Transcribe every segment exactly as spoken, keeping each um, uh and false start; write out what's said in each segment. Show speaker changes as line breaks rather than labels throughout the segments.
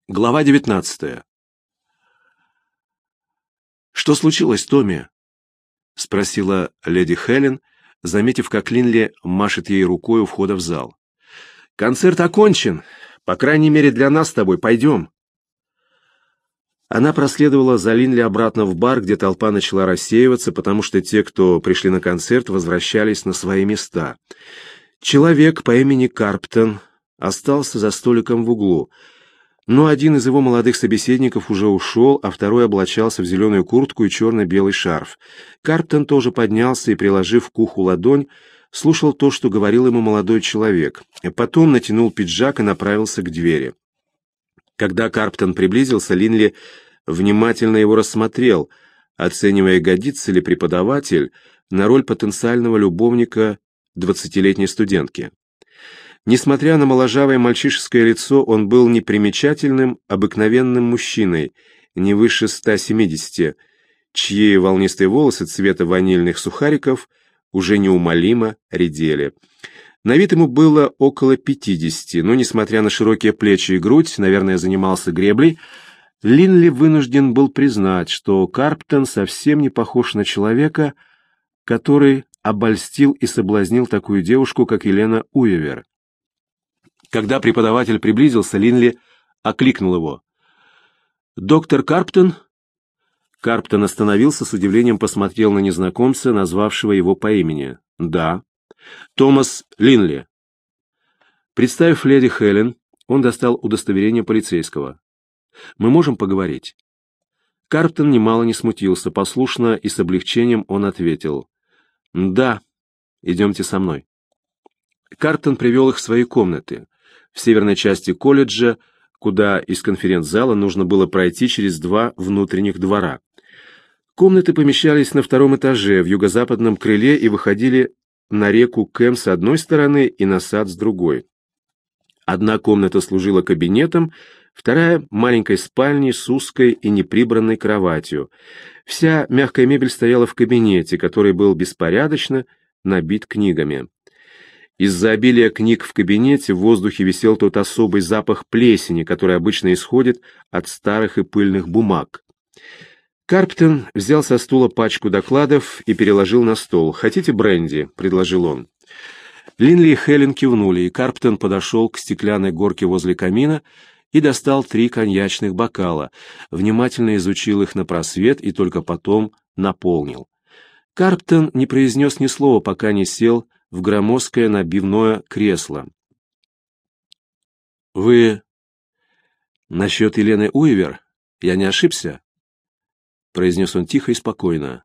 Глава девятнадцатая. «Что случилось, Томми?» — спросила леди Хелен, заметив, как Линли машет ей рукой у входа в зал. «Концерт окончен. По крайней мере, для нас с тобой. Пойдем». Она проследовала за Линли обратно в бар, где толпа начала рассеиваться, потому что те, кто пришли на концерт, возвращались на свои места. Человек по имени Карптон остался за столиком в углу, но один из его молодых собеседников уже ушел, а второй облачался в зеленую куртку и черно-белый шарф. Карптон тоже поднялся и, приложив к уху ладонь, слушал то, что говорил ему молодой человек. Потом натянул пиджак и направился к двери. Когда Карптон приблизился, Линли внимательно его рассмотрел, оценивая, годится ли преподаватель на роль потенциального любовника двадцатилетней студентки. Несмотря на моложавое мальчишеское лицо, он был непримечательным, обыкновенным мужчиной, не выше ста семидесяти, чьи волнистые волосы цвета ванильных сухариков уже неумолимо редели. На вид ему было около пятидесяти, но, несмотря на широкие плечи и грудь, наверное, занимался греблей, Линли вынужден был признать, что Карптон совсем не похож на человека, который обольстил и соблазнил такую девушку, как Елена Уивер. Когда преподаватель приблизился, Линли окликнул его. «Доктор Карптон?» Карптон остановился, с удивлением посмотрел на незнакомца, назвавшего его по имени. «Да». «Томас Линли». Представив леди Хелен, он достал удостоверение полицейского. «Мы можем поговорить?» Карптон немало не смутился, послушно и с облегчением он ответил. «Да, идемте со мной». Карптон привел их в свои комнаты, в северной части колледжа, куда из конференц-зала нужно было пройти через два внутренних двора. Комнаты помещались на втором этаже, в юго-западном крыле и выходили на реку Кэм с одной стороны и на сад с другой. Одна комната служила кабинетом, вторая — маленькой спальней с узкой и неприбранной кроватью. Вся мягкая мебель стояла в кабинете, который был беспорядочно набит книгами. Из-за обилия книг в кабинете в воздухе висел тот особый запах плесени, который обычно исходит от старых и пыльных бумаг. Карптон взял со стула пачку докладов и переложил на стол. «Хотите бренди?» — предложил он. Линли и Хелен кивнули, и Карптон подошел к стеклянной горке возле камина и достал три коньячных бокала, внимательно изучил их на просвет и только потом наполнил. Карптон не произнес ни слова, пока не сел в громоздкое набивное кресло. «Вы насчет Елены Уивер? Я не ошибся?» — произнес он тихо и спокойно.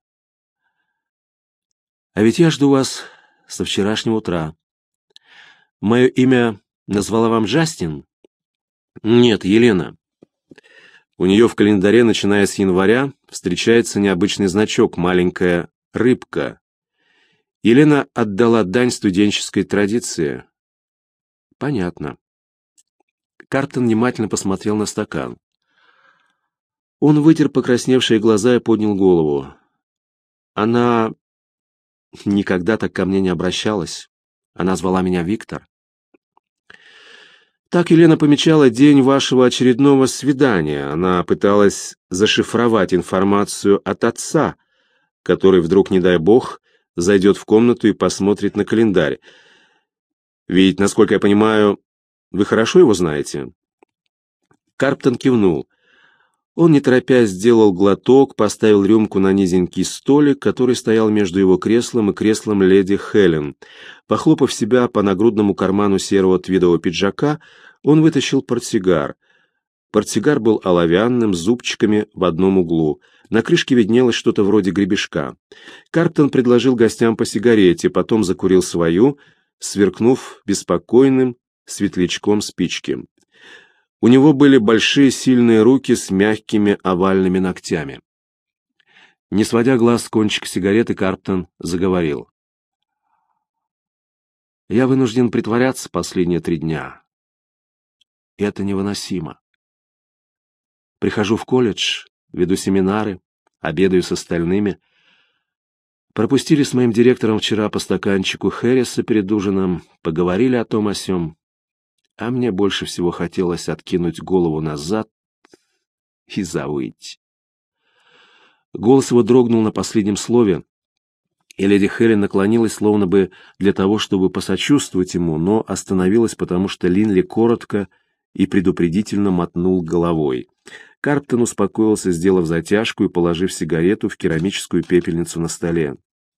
«А ведь я жду вас со вчерашнего утра. Мое имя назвала вам Джастин?» «Нет, Елена. У нее в календаре, начиная с января, встречается необычный значок, маленькая рыбка. Елена отдала дань студенческой традиции». «Понятно». Карптон внимательно посмотрел на стакан. Он вытер покрасневшие глаза и поднял голову. «Она никогда так ко мне не обращалась. Она звала меня Виктор». «Так Елена помечала день вашего очередного свидания. Она пыталась зашифровать информацию от отца, который вдруг, не дай бог, зайдет в комнату и посмотрит на календарь. Ведь, насколько я понимаю, вы хорошо его знаете?» Карптон кивнул. Он, не торопясь, сделал глоток, поставил рюмку на низенький столик, который стоял между его креслом и креслом леди Хелен. Похлопав себя по нагрудному карману серого твидового пиджака, он вытащил портсигар. Портсигар был оловянным, с зубчиками в одном углу. На крышке виднелось что-то вроде гребешка. Карптон предложил гостям по сигарете, потом закурил свою, сверкнув беспокойным светлячком спички. У него были большие сильные руки с мягкими овальными ногтями. Не сводя глаз с кончика сигареты, Карптон заговорил. «Я вынужден притворяться последние три дня. И это невыносимо. Прихожу в колледж, веду семинары, обедаю с остальными. Пропустили с моим директором вчера по стаканчику Хэрриса перед ужином, поговорили о том о сём. а мне больше всего хотелось откинуть голову назад и завыть. Голос его дрогнул на последнем слове, и леди Хелен наклонилась, словно бы для того, чтобы посочувствовать ему, но остановилась, потому что Линли коротко и предупредительно мотнул головой. Карптон успокоился, сделав затяжку и положив сигарету в керамическую пепельницу на столе.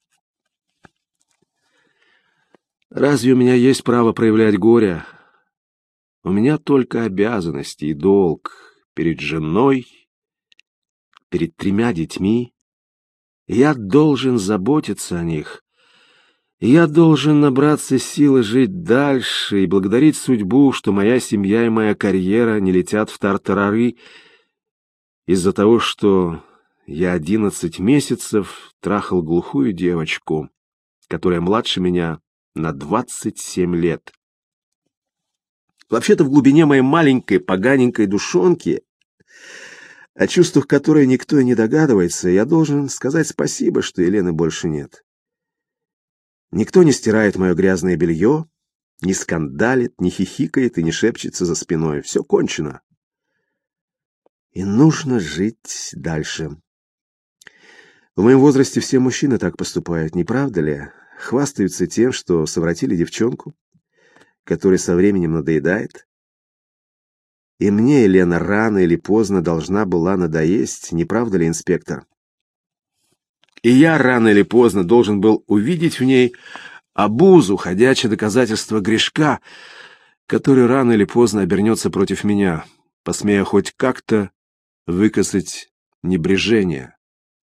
«Разве у меня есть право проявлять горе? У меня только обязанности и долг перед женой, перед тремя детьми. Я должен заботиться о них. Я должен набраться силы жить дальше и благодарить судьбу, что моя семья и моя карьера не летят в тартарары из-за того, что я одиннадцать месяцев трахал глухую девочку, которая младше меня на двадцать семь лет. Вообще-то в глубине моей маленькой поганенькой душонки, о чувствах которой никто и не догадывается, я должен сказать спасибо, что Елены больше нет. Никто не стирает мое грязное белье, не скандалит, не хихикает и не шепчется за спиной. Все кончено. И нужно жить дальше. В моем возрасте все мужчины так поступают, не правда ли? Хвастаются тем, что совратили девчонку, которая со временем надоедает. И мне Елена рано или поздно должна была надоесть, не правда ли, инспектор? И я рано или поздно должен был увидеть в ней обузу, ходячее доказательство грешка, который рано или поздно обернется против меня, посмея хоть как-то выказать небрежение.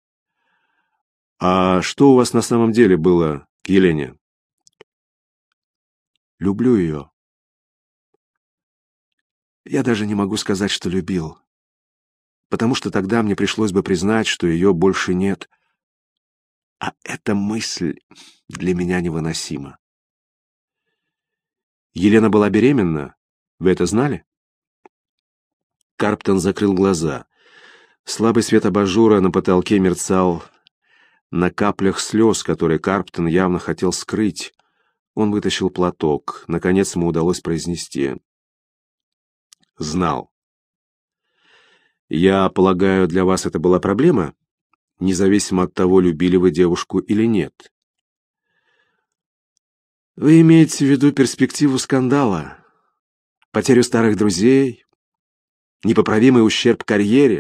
А что у вас на самом деле было к Елене? Люблю ее. Я даже не могу сказать, что любил, потому что тогда мне пришлось бы признать, что ее больше нет. А эта мысль для меня невыносима. Елена была беременна? Вы это знали? Карптон закрыл глаза. Слабый свет абажура на потолке мерцал на каплях слез, которые Карптон явно хотел скрыть. Он вытащил платок. Наконец ему удалось произнести. Знал. Я полагаю, для вас это была проблема? Независимо от того, любили вы девушку или нет. Вы имеете в виду перспективу скандала, потерю старых друзей, непоправимый ущерб карьере?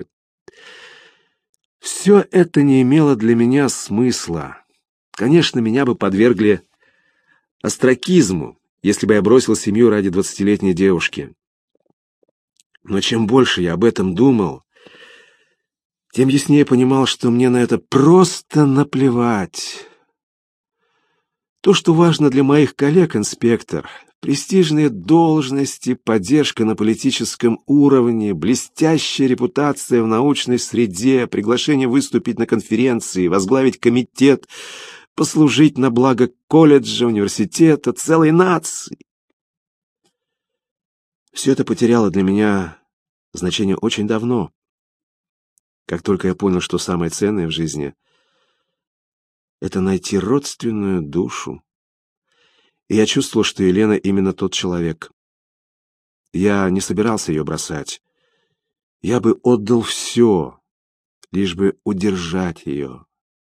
Все это не имело для меня смысла. Конечно, меня бы подвергли остракизму, если бы я бросил семью ради двадцатилетней девушки. Но чем больше я об этом думал, тем яснее понимал, что мне на это просто наплевать. То, что важно для моих коллег, инспектор, престижные должности, поддержка на политическом уровне, блестящая репутация в научной среде, приглашение выступить на конференции, возглавить комитет, послужить на благо колледжа, университета, целой нации. Все это потеряло для меня значение очень давно. Как только я понял, что самое ценное в жизни — это найти родственную душу. И я чувствовал, что Елена именно тот человек. Я не собирался ее бросать. Я бы отдал все, лишь бы удержать ее.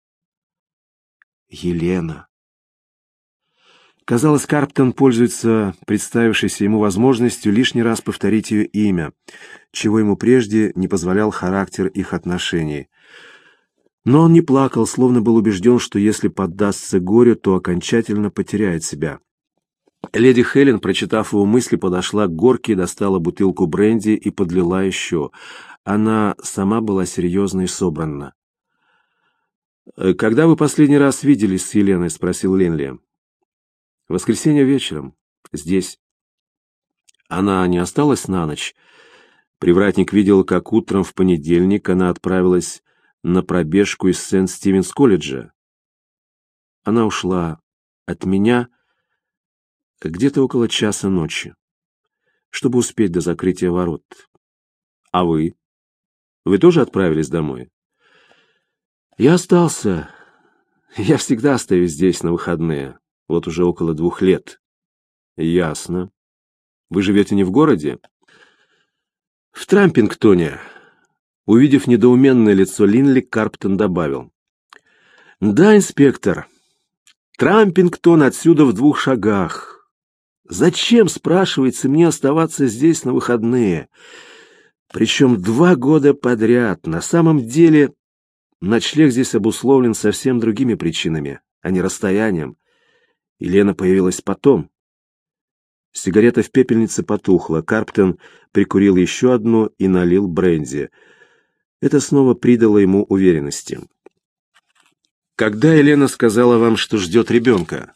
Елена. Казалось, Карптон пользуется представившейся ему возможностью лишний раз повторить ее имя, чего ему прежде не позволял характер их отношений. Но он не плакал, словно был убежден, что если поддастся горю, то окончательно потеряет себя. Леди Хелен, прочитав его мысли, подошла к горке, достала бутылку бренди и подлила еще. Она сама была серьезна и собрана. «Когда вы последний раз виделись с Еленой?» — спросил Линли. «В воскресенье вечером. Здесь». «Она не осталась на ночь?» Привратник видел, как утром в понедельник она отправилась на пробежку из Сент-Стивенс-колледжа. Она ушла от меня где-то около часа ночи, чтобы успеть до закрытия ворот. А вы? Вы тоже отправились домой? Я остался. Я всегда остаюсь здесь на выходные. Вот уже около двух лет. Ясно. Вы живете не в городе?» «В Трампингтоне». Увидев недоуменное лицо Линли, Карптон добавил: «Да, инспектор, Трампингтон отсюда в двух шагах. Зачем, спрашивается, мне оставаться здесь на выходные? Причем два года подряд. На самом деле, ночлег здесь обусловлен совсем другими причинами, а не расстоянием. И Лена появилась потом». Сигарета в пепельнице потухла. Карптон прикурил еще одну и налил бренди. Это снова придало ему уверенности. «Когда Елена сказала вам, что ждет ребенка?»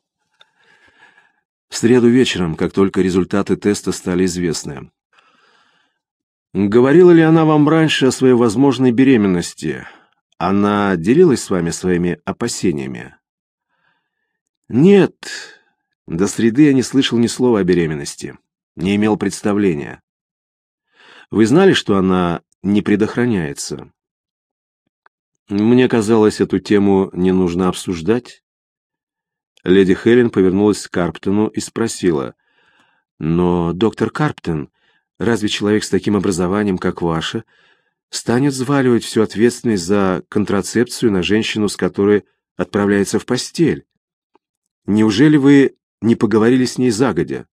«В среду вечером, как только результаты теста стали известны». «Говорила ли она вам раньше о своей возможной беременности? Она делилась с вами своими опасениями?» «Нет, до среды я не слышал ни слова о беременности, не имел представления». «Вы знали, что она не предохраняется?» «Мне казалось, эту тему не нужно обсуждать». Леди Хелен повернулась к Карптону и спросила: «Но, доктор Карптон, разве человек с таким образованием, как ваше, станет взваливать всю ответственность за контрацепцию на женщину, с которой отправляется в постель? Неужели вы не поговорили с ней загодя?»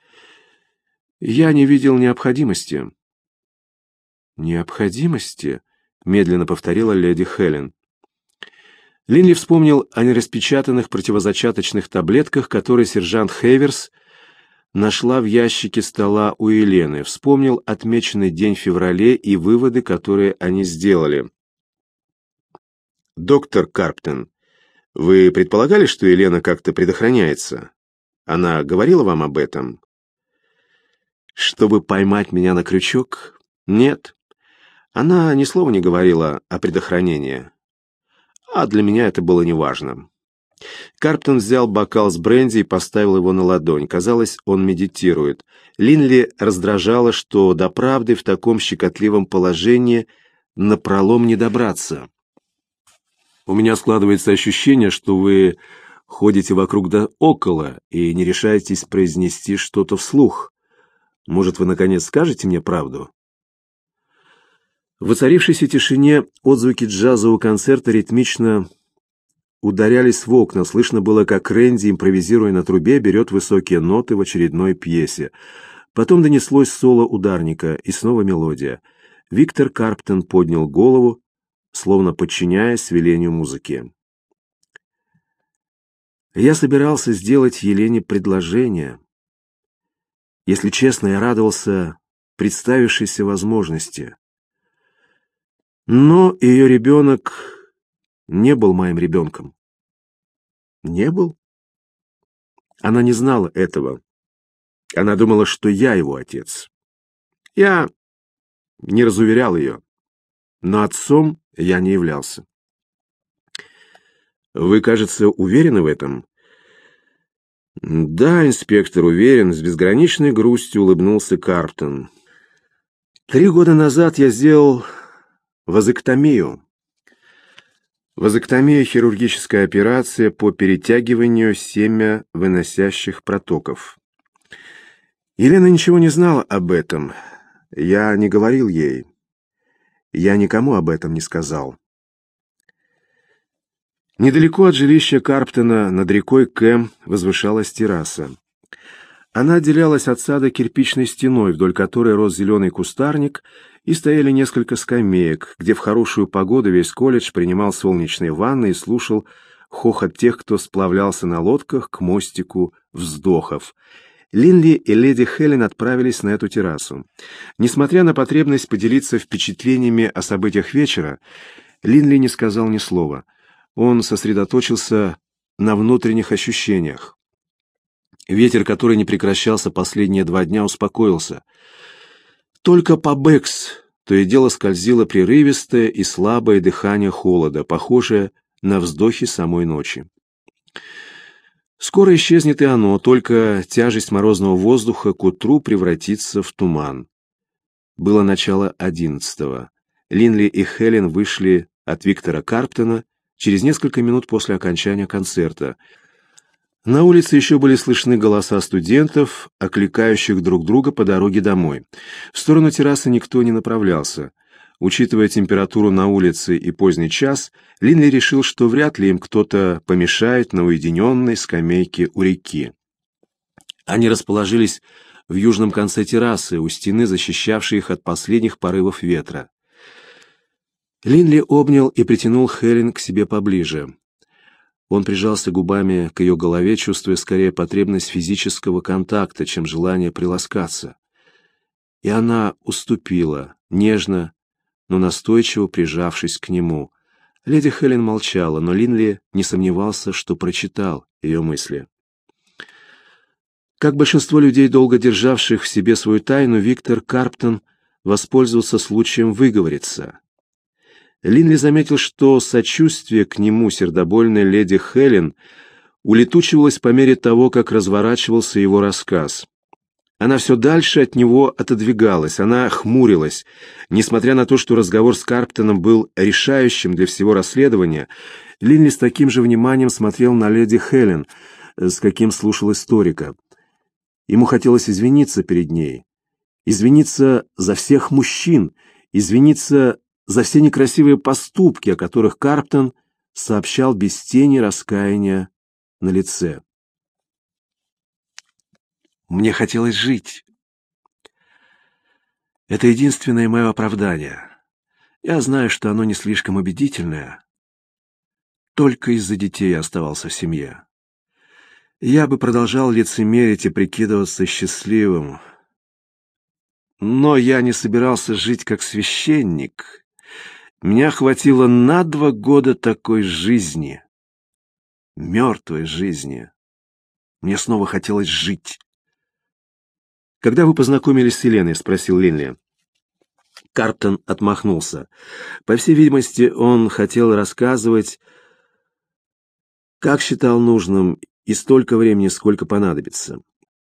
«Я не видел необходимости». «Необходимости?» — медленно повторила леди Хелен. Линли вспомнил о нераспечатанных противозачаточных таблетках, которые сержант Хейверс нашла в ящике стола у Елены, вспомнил отмеченный день в феврале и выводы, которые они сделали. «Доктор Карптон, вы предполагали, что Елена как-то предохраняется? Она говорила вам об этом?» «Чтобы поймать меня на крючок? Нет. Она ни слова не говорила о предохранении. А для меня это было неважно». Карптон взял бокал с бренди и поставил его на ладонь. Казалось, он медитирует. Линли раздражало, что до правды в таком щекотливом положении напролом не добраться. «У меня складывается ощущение, что вы ходите вокруг да около и не решаетесь произнести что-то вслух. Может, вы, наконец, скажете мне правду?» В воцарившейся тишине отзвуки джазового концерта ритмично ударялись в окна. Слышно было, как Рэнди, импровизируя на трубе, берет высокие ноты в очередной пьесе. Потом донеслось соло ударника, и снова мелодия. Виктор Карптон поднял голову, словно подчиняясь велению музыки. «Я собирался сделать Елене предложение. Если честно, я радовался представившейся возможности. Но ее ребенок не был моим ребенком». «Не был?» Она не знала этого. Она думала, что я его отец. Я не разуверял ее, но отцом я не являлся. «Вы, кажется, уверены в этом?» «Да, инспектор, уверен», — с безграничной грустью улыбнулся Карптон. «Три года назад я сделал вазэктомию. Вазэктомия — хирургическая операция по перетягиванию семявыносящих протоков. Елена ничего не знала об этом. Я не говорил ей. Я никому об этом не сказал». Недалеко от жилища Карптона над рекой Кэм возвышалась терраса. Она отделялась от сада кирпичной стеной, вдоль которой рос зеленый кустарник, и стояли несколько скамеек, где в хорошую погоду весь колледж принимал солнечные ванны и слушал хохот тех, кто сплавлялся на лодках к мостику вздохов. Линли и леди Хелен отправились на эту террасу. Несмотря на потребность поделиться впечатлениями о событиях вечера, Линли не сказал ни слова. Он сосредоточился на внутренних ощущениях. Ветер, который не прекращался последние два дня, успокоился. Только по Бэкс то и дело скользило прерывистое и слабое дыхание холода, похожее на вздохи самой ночи. Скоро исчезнет и оно, только тяжесть морозного воздуха к утру превратится в туман. Было начало одиннадцатого. Линли и Хелен вышли от Виктора Карптона через несколько минут после окончания концерта. На улице еще были слышны голоса студентов, окликающих друг друга по дороге домой. В сторону террасы никто не направлялся. Учитывая температуру на улице и поздний час, Линли решил, что вряд ли им кто-то помешает на уединенной скамейке у реки. Они расположились в южном конце террасы, у стены, защищавшей их от последних порывов ветра. Линли обнял и притянул Хелен к себе поближе. Он прижался губами к ее голове, чувствуя скорее потребность физического контакта, чем желание приласкаться. И она уступила, нежно, но настойчиво прижавшись к нему. Леди Хелен молчала, но Линли не сомневался, что прочитал ее мысли. Как большинство людей, долго державших в себе свою тайну, Виктор Карптон воспользовался случаем выговориться. Линли заметил, что сочувствие к нему сердобольной леди Хелен улетучивалось по мере того, как разворачивался его рассказ. Она все дальше от него отодвигалась, она хмурилась. Несмотря на то, что разговор с Карптоном был решающим для всего расследования, Линли с таким же вниманием смотрел на леди Хелен, с каким слушал историка. Ему хотелось извиниться перед ней, извиниться за всех мужчин, извиниться за все некрасивые поступки, о которых Карптон сообщал без тени раскаяния на лице. Мне хотелось жить. Это единственное мое оправдание. Я знаю, что оно не слишком убедительное. Только из-за детей я оставался в семье. Я бы продолжал лицемерить и прикидываться счастливым. Но я не собирался жить как священник. Меня хватило на два года такой жизни. Мертвой жизни. Мне снова хотелось жить. «Когда вы познакомились с Еленой?» — спросил Линли. Карптон отмахнулся. По всей видимости, он хотел рассказывать, как считал нужным, и столько времени, сколько понадобится.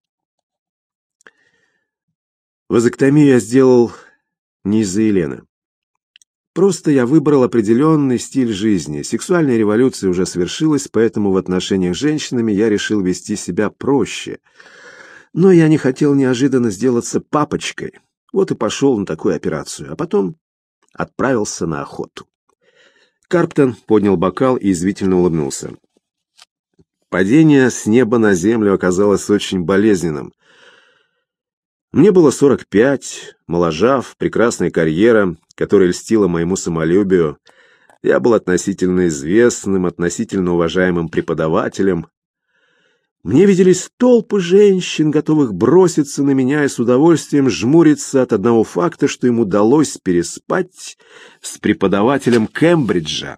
Вазэктомию я сделал не из-за Елены. Просто я выбрал определенный стиль жизни. Сексуальная революция уже свершилась, поэтому в отношениях с женщинами я решил вести себя проще. Но я не хотел неожиданно сделаться папочкой. Вот и пошел на такую операцию, а потом отправился на охоту. Карптон поднял бокал и извивительно улыбнулся. Падение с неба на землю оказалось очень болезненным. Мне было сорок пять, моложав, прекрасная карьера, которая льстила моему самолюбию. Я был относительно известным, относительно уважаемым преподавателем. Мне виделись толпы женщин, готовых броситься на меня и с удовольствием жмуриться от одного факта, что им удалось переспать с преподавателем Кембриджа.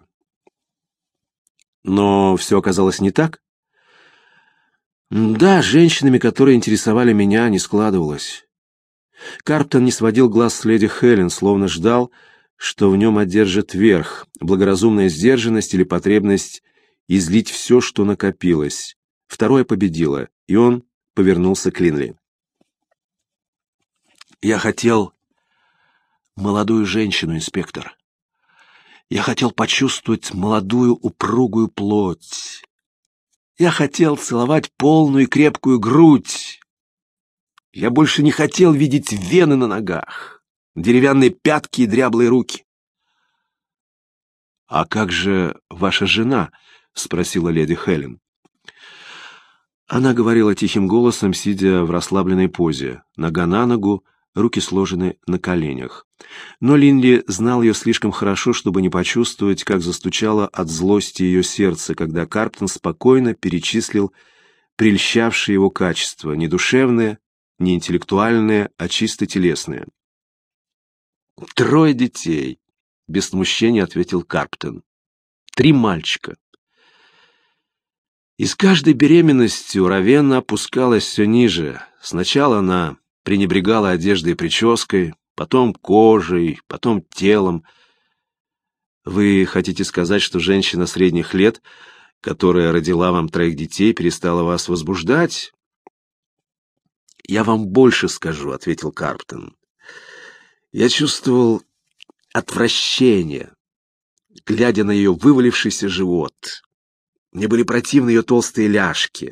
Но все оказалось не так. Да, с женщинами, которые интересовали меня, не складывалось. Карптон не сводил глаз с леди Хелен, словно ждал, что в нем одержит верх, благоразумная сдержанность или потребность излить все, что накопилось. Второе победило, и он повернулся к Линли. «Я хотел молодую женщину, инспектор. Я хотел почувствовать молодую упругую плоть. Я хотел целовать полную и крепкую грудь. Я больше не хотел видеть вены на ногах, деревянные пятки и дряблые руки». «А как же ваша жена?» — спросила леди Хелен. Она говорила тихим голосом, сидя в расслабленной позе, нога на ногу, руки сложены на коленях. Но Линли знал ее слишком хорошо, чтобы не почувствовать, как застучало от злости ее сердце, когда Карптон спокойно перечислил прельщавшие его качества, не душевные, не интеллектуальные, а чисто телесные. «Трое детей», — без смущения ответил Карптон. «Три мальчика». И с каждой беременностью Равенна опускалась все ниже. Сначала она пренебрегала одеждой и прической, потом кожей, потом телом. Вы хотите сказать, что женщина средних лет, которая родила вам троих детей, перестала вас возбуждать? «Я вам больше скажу», — ответил Карптон. «Я чувствовал отвращение, глядя на ее вывалившийся живот. Мне были противны ее толстые ляжки,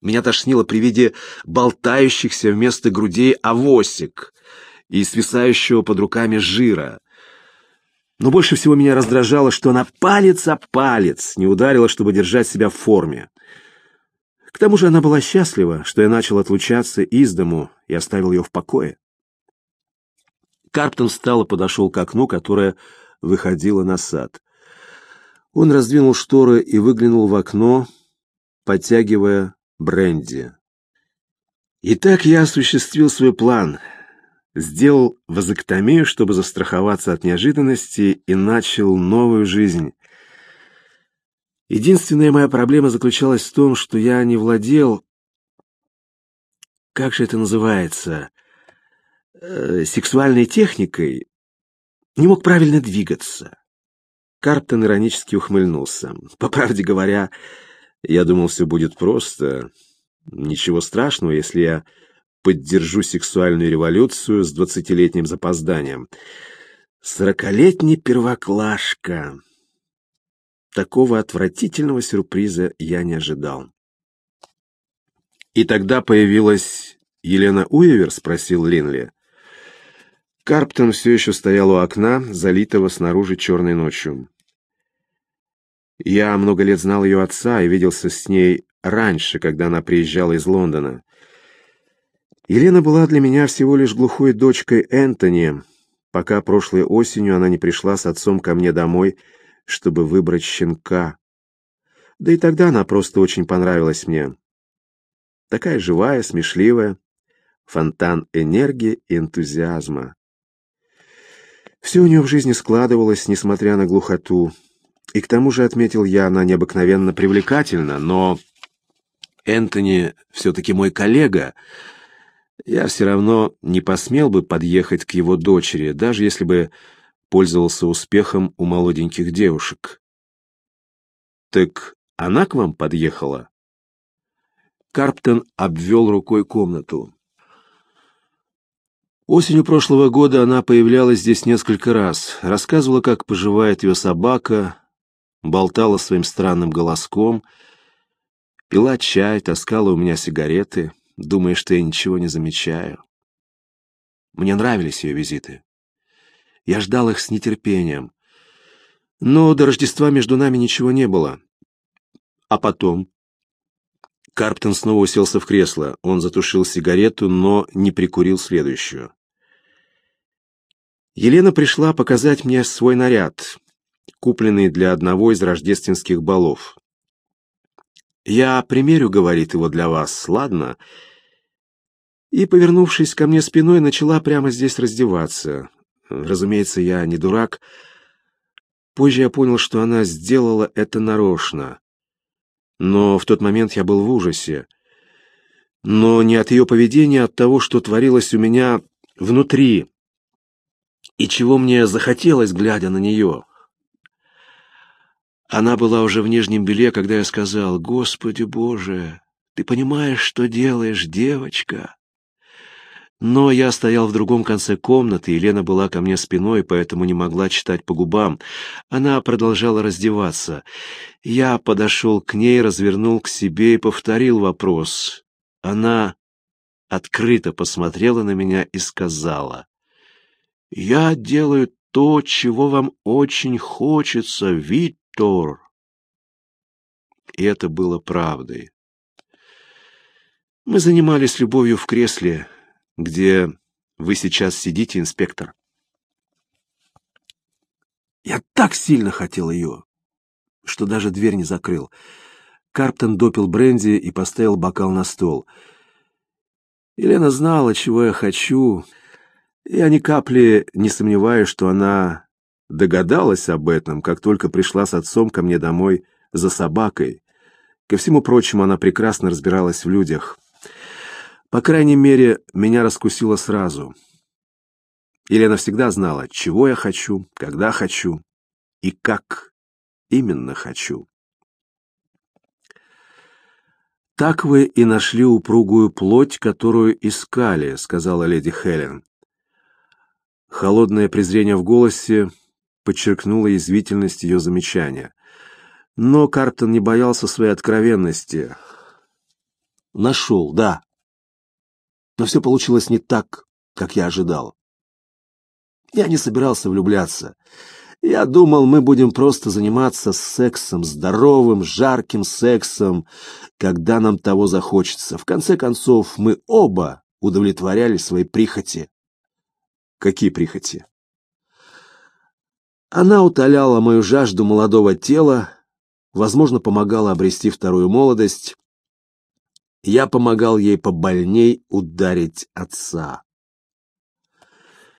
Меня тошнило при виде болтающихся вместо грудей авосик и свисающего под руками жира. Но больше всего меня раздражало, что она палец о палец не ударила, чтобы держать себя в форме. К тому же она была счастлива, что я начал отлучаться из дому и оставил ее в покое. Карптон встал и подошел к окну, которое выходило на сад. Он раздвинул шторы и выглянул в окно, подтягивая бренди. Итак, я осуществил свой план. Сделал вазоктомию, чтобы застраховаться от неожиданности, и начал новую жизнь. Единственная моя проблема заключалась в том, что я не владел... Как же это называется? Э, сексуальной техникой. Не мог правильно двигаться. Карптон иронически ухмыльнулся. По правде говоря, я думал, все будет просто. Ничего страшного, если я поддержу сексуальную революцию с двадцатилетним запозданием. Сорокалетний первоклашка. Такого отвратительного сюрприза я не ожидал. «И тогда появилась Елена Уивер?» — спросил Линли. Карптон все еще стоял у окна, залитого снаружи черной ночью. Я много лет знал ее отца и виделся с ней раньше, когда она приезжала из Лондона. Елена была для меня всего лишь глухой дочкой Энтони, пока прошлой осенью она не пришла с отцом ко мне домой, чтобы выбрать щенка. Да и тогда она просто очень понравилась мне. Такая живая, смешливая, фонтан энергии и энтузиазма. Все у нее в жизни складывалось, несмотря на глухоту. И к тому же, отметил я, она необыкновенно привлекательна, но Энтони все-таки мой коллега. Я все равно не посмел бы подъехать к его дочери, даже если бы пользовался успехом у молоденьких девушек. «Так она к вам подъехала?» Карптон обвел рукой комнату. Осенью прошлого года она появлялась здесь несколько раз, рассказывала, как поживает ее собака, болтала своим странным голоском, пила чай, таскала у меня сигареты, думая, что я ничего не замечаю. Мне нравились ее визиты. Я ждал их с нетерпением. Но до Рождества между нами ничего не было. А потом... Карптон снова уселся в кресло. Он затушил сигарету, но не прикурил следующую. Елена пришла показать мне свой наряд, купленный для одного из рождественских балов. «Я примерю, — говорит, — его для вас, ладно?» И, повернувшись ко мне спиной, начала прямо здесь раздеваться. Разумеется, я не дурак. Позже я понял, что она сделала это нарочно. Но в тот момент я был в ужасе. Но не от ее поведения, а от того, что творилось у меня внутри. И чего мне захотелось, глядя на нее. Она была уже в нижнем белье, когда я сказал: «Господи Боже, ты понимаешь, что делаешь, девочка?» Но я стоял в другом конце комнаты, и Лена была ко мне спиной, поэтому не могла читать по губам. Она продолжала раздеваться. Я подошел к ней, развернул к себе и повторил вопрос. Она открыто посмотрела на меня и сказала: «Я делаю то, чего вам очень хочется, Виктор». И это было правдой. Мы занимались любовью в кресле, где вы сейчас сидите, инспектор. Я так сильно хотел ее, что даже дверь не закрыл. Карптон допил бренди и поставил бокал на стол. Елена знала, чего я хочу. Я ни капли не сомневаюсь, что она догадалась об этом, как только пришла с отцом ко мне домой за собакой. Ко всему прочему, она прекрасно разбиралась в людях. По крайней мере, меня раскусила сразу. Елена всегда знала, чего я хочу, когда хочу и как именно хочу. «Так вы и нашли упругую плоть, которую искали», — сказала леди Хелен. Холодное презрение в голосе подчеркнуло язвительность ее замечания. Но Карптон не боялся своей откровенности.
нашел, да. Но все получилось не так, как я ожидал. Я не собирался влюбляться. Я думал, мы будем просто заниматься сексом, здоровым, жарким сексом, когда нам того захочется. В конце концов, мы оба удовлетворяли свои прихоти.
Какие прихоти?
Она утоляла мою жажду молодого тела, возможно, помогала обрести вторую молодость. Я помогал ей побольней ударить отца.